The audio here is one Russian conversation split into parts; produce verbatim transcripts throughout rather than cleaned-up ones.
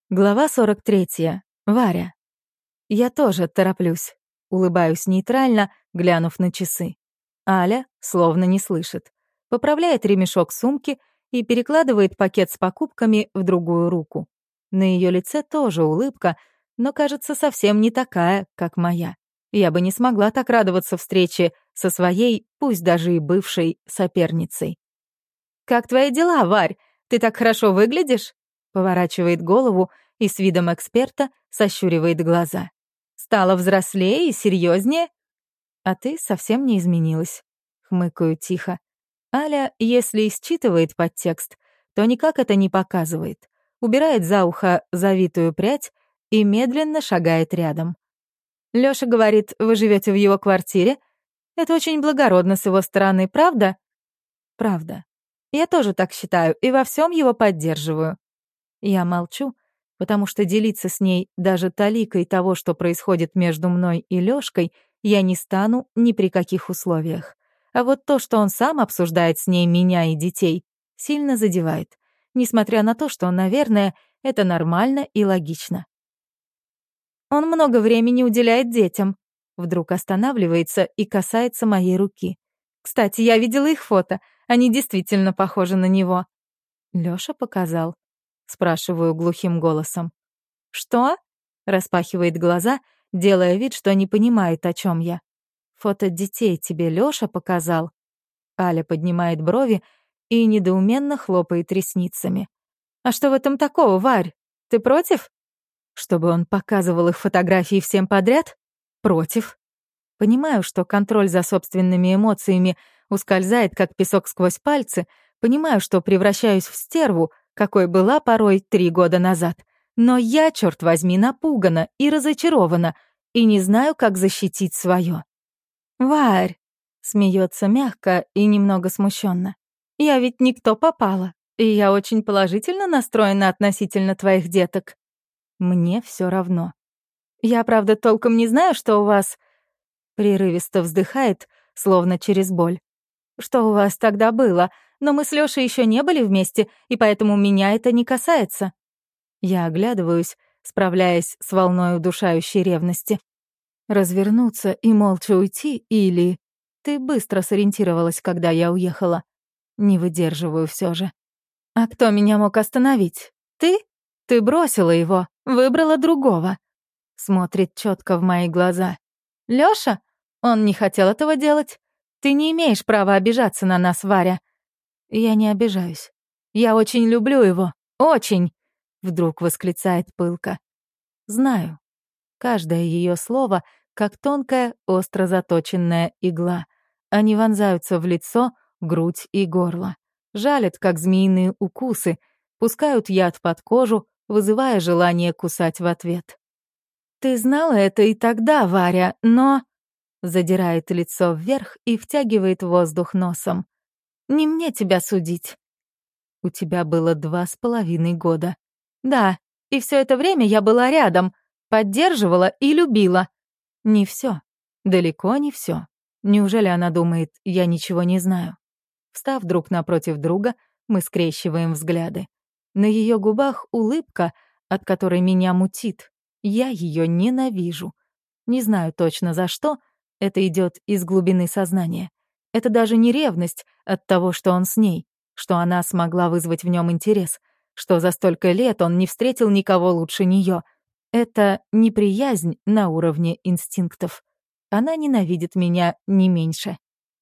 Глава сорок третья. Варя. Я тоже тороплюсь. Улыбаюсь нейтрально, глянув на часы. Аля словно не слышит. Поправляет ремешок сумки и перекладывает пакет с покупками в другую руку. На ее лице тоже улыбка, но, кажется, совсем не такая, как моя. Я бы не смогла так радоваться встрече со своей, пусть даже и бывшей, соперницей. «Как твои дела, Варь? Ты так хорошо выглядишь?» Поворачивает голову и с видом эксперта сощуривает глаза. «Стала взрослее и серьезнее?» «А ты совсем не изменилась», — хмыкаю тихо. Аля, если и считывает подтекст, то никак это не показывает. Убирает за ухо завитую прядь и медленно шагает рядом. Лёша говорит, вы живете в его квартире? Это очень благородно с его стороны, правда? Правда. Я тоже так считаю и во всем его поддерживаю. Я молчу, потому что делиться с ней даже таликой того, что происходит между мной и Лёшкой, я не стану ни при каких условиях. А вот то, что он сам обсуждает с ней меня и детей, сильно задевает, несмотря на то, что, наверное, это нормально и логично. Он много времени уделяет детям. Вдруг останавливается и касается моей руки. Кстати, я видела их фото, они действительно похожи на него. Лёша показал. Спрашиваю глухим голосом. «Что?» — распахивает глаза, делая вид, что не понимает, о чем я. «Фото детей тебе Лёша показал?» Аля поднимает брови и недоуменно хлопает ресницами. «А что в этом такого, Варь? Ты против?» «Чтобы он показывал их фотографии всем подряд?» «Против». Понимаю, что контроль за собственными эмоциями ускользает, как песок сквозь пальцы, понимаю, что превращаюсь в стерву, какой была порой три года назад. Но я, черт возьми, напугана и разочарована, и не знаю, как защитить свое. «Варь», — смеется мягко и немного смущенно, «я ведь никто попала, и я очень положительно настроена относительно твоих деток. Мне все равно. Я, правда, толком не знаю, что у вас...» Прерывисто вздыхает, словно через боль. «Что у вас тогда было? Но мы с Лёшей еще не были вместе, и поэтому меня это не касается». Я оглядываюсь, справляясь с волной удушающей ревности. Развернуться и молча уйти или... Ты быстро сориентировалась, когда я уехала. Не выдерживаю все же. А кто меня мог остановить? Ты? Ты бросила его, выбрала другого. Смотрит четко в мои глаза. Лёша? Он не хотел этого делать. Ты не имеешь права обижаться на нас, Варя. Я не обижаюсь. Я очень люблю его. Очень. Вдруг восклицает пылко. Знаю. Каждое ее слово как тонкая, остро заточенная игла. Они вонзаются в лицо, грудь и горло. Жалят, как змеиные укусы, пускают яд под кожу, вызывая желание кусать в ответ. «Ты знала это и тогда, Варя, но...» Задирает лицо вверх и втягивает воздух носом. «Не мне тебя судить». «У тебя было два с половиной года». «Да, и все это время я была рядом, поддерживала и любила». «Не все, далеко не все. Неужели она думает, я ничего не знаю?» Встав друг напротив друга, мы скрещиваем взгляды. На ее губах улыбка, от которой меня мутит. Я ее ненавижу. Не знаю точно за что, это идет из глубины сознания. Это даже не ревность от того, что он с ней, что она смогла вызвать в нем интерес, что за столько лет он не встретил никого лучше нее. Это неприязнь на уровне инстинктов. Она ненавидит меня не меньше.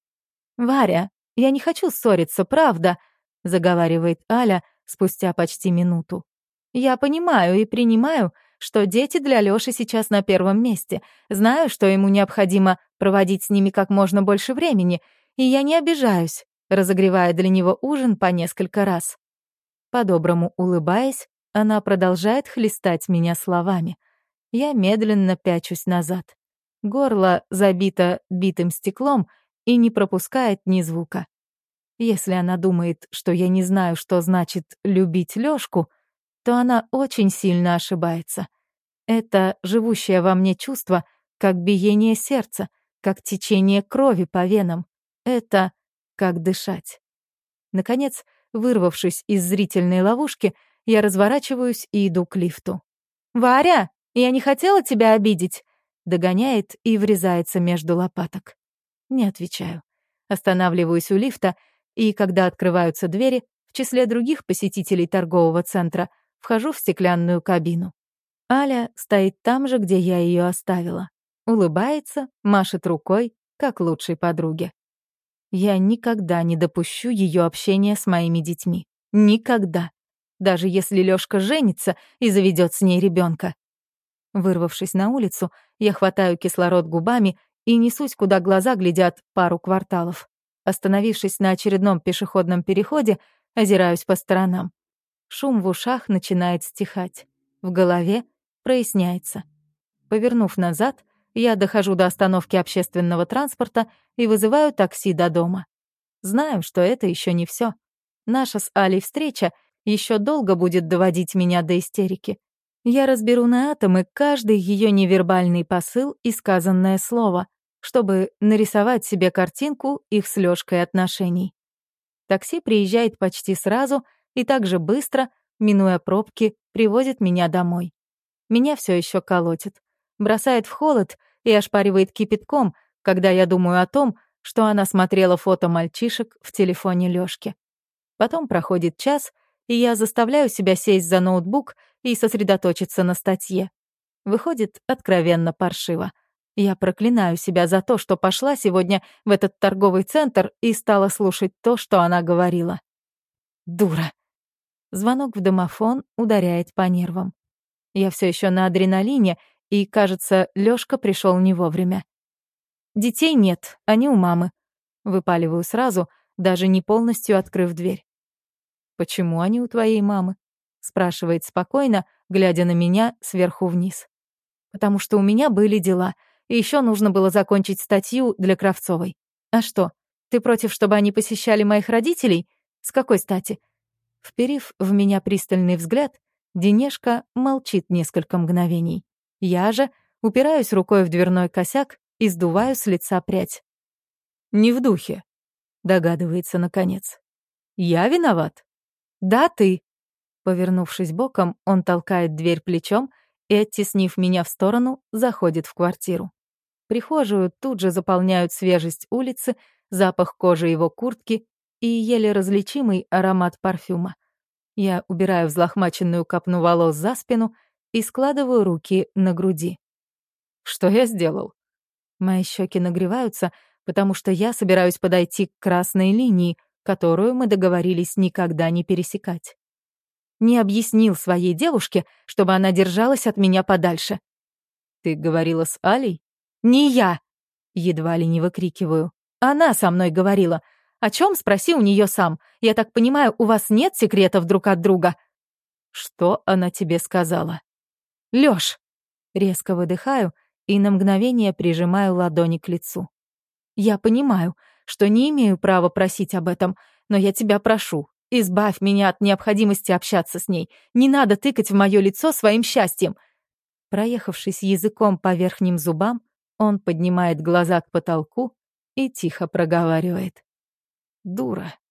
«Варя, я не хочу ссориться, правда», — заговаривает Аля спустя почти минуту. «Я понимаю и принимаю, что дети для Лёши сейчас на первом месте. Знаю, что ему необходимо проводить с ними как можно больше времени, и я не обижаюсь, разогревая для него ужин по несколько раз». По-доброму улыбаясь, она продолжает хлестать меня словами. Я медленно пячусь назад. Горло забито битым стеклом и не пропускает ни звука. Если она думает, что я не знаю, что значит «любить Лёшку», то она очень сильно ошибается. Это живущее во мне чувство, как биение сердца, как течение крови по венам. Это как дышать. Наконец, вырвавшись из зрительной ловушки, я разворачиваюсь и иду к лифту. «Варя, я не хотела тебя обидеть!» Догоняет и врезается между лопаток. Не отвечаю. Останавливаюсь у лифта, и когда открываются двери, в числе других посетителей торгового центра, вхожу в стеклянную кабину. Аля стоит там же, где я ее оставила. Улыбается, машет рукой, как лучшей подруге. Я никогда не допущу ее общения с моими детьми. Никогда. Даже если Лёшка женится и заведет с ней ребенка. Вырвавшись на улицу, я хватаю кислород губами и несусь, куда глаза глядят пару кварталов. Остановившись на очередном пешеходном переходе, озираюсь по сторонам. Шум в ушах начинает стихать. В голове проясняется. Повернув назад, я дохожу до остановки общественного транспорта и вызываю такси до дома. Знаю, что это еще не все. Наша с Алей встреча еще долго будет доводить меня до истерики. Я разберу на атомы каждый ее невербальный посыл и сказанное слово, чтобы нарисовать себе картинку их с Лёшкой отношений. Такси приезжает почти сразу и так же быстро, минуя пробки, привозит меня домой. Меня все еще колотит, бросает в холод и ошпаривает кипятком, когда я думаю о том, что она смотрела фото мальчишек в телефоне Лёшки. Потом проходит час, и я заставляю себя сесть за ноутбук и сосредоточиться на статье. Выходит откровенно паршиво. Я проклинаю себя за то, что пошла сегодня в этот торговый центр и стала слушать то, что она говорила. Дура. Звонок в домофон ударяет по нервам. Я все еще на адреналине, и, кажется, Лёшка пришел не вовремя. Детей нет, они у мамы. Выпаливаю сразу, даже не полностью открыв дверь. «Почему они у твоей мамы?» — спрашивает спокойно, глядя на меня сверху вниз. «Потому что у меня были дела, и еще нужно было закончить статью для Кравцовой. А что, ты против, чтобы они посещали моих родителей? С какой стати?» Вперив в меня пристальный взгляд, Денешка молчит несколько мгновений. Я же упираюсь рукой в дверной косяк и сдуваю с лица прядь. «Не в духе», — догадывается наконец. «Я виноват?» «Да, ты». Повернувшись боком, он толкает дверь плечом и, оттеснив меня в сторону, заходит в квартиру. Прихожую тут же заполняют свежесть улицы, запах кожи его куртки и еле различимый аромат парфюма. Я убираю взлохмаченную копну волос за спину и складываю руки на груди. «Что я сделал?» Мои щеки нагреваются, потому что я собираюсь подойти к красной линии, которую мы договорились никогда не пересекать. Не объяснил своей девушке, чтобы она держалась от меня подальше. «Ты говорила с Алей?» «Не я!» — едва ли не выкрикиваю. «Она со мной говорила. О чем, спроси у нее сам. Я так понимаю, у вас нет секретов друг от друга?» «Что она тебе сказала?» «Лёш!» Резко выдыхаю и на мгновение прижимаю ладони к лицу. «Я понимаю, что не имею права просить об этом, но я тебя прошу, избавь меня от необходимости общаться с ней. Не надо тыкать в моё лицо своим счастьем». Проехавшись языком по верхним зубам, он поднимает глаза к потолку и тихо проговаривает. «Дура».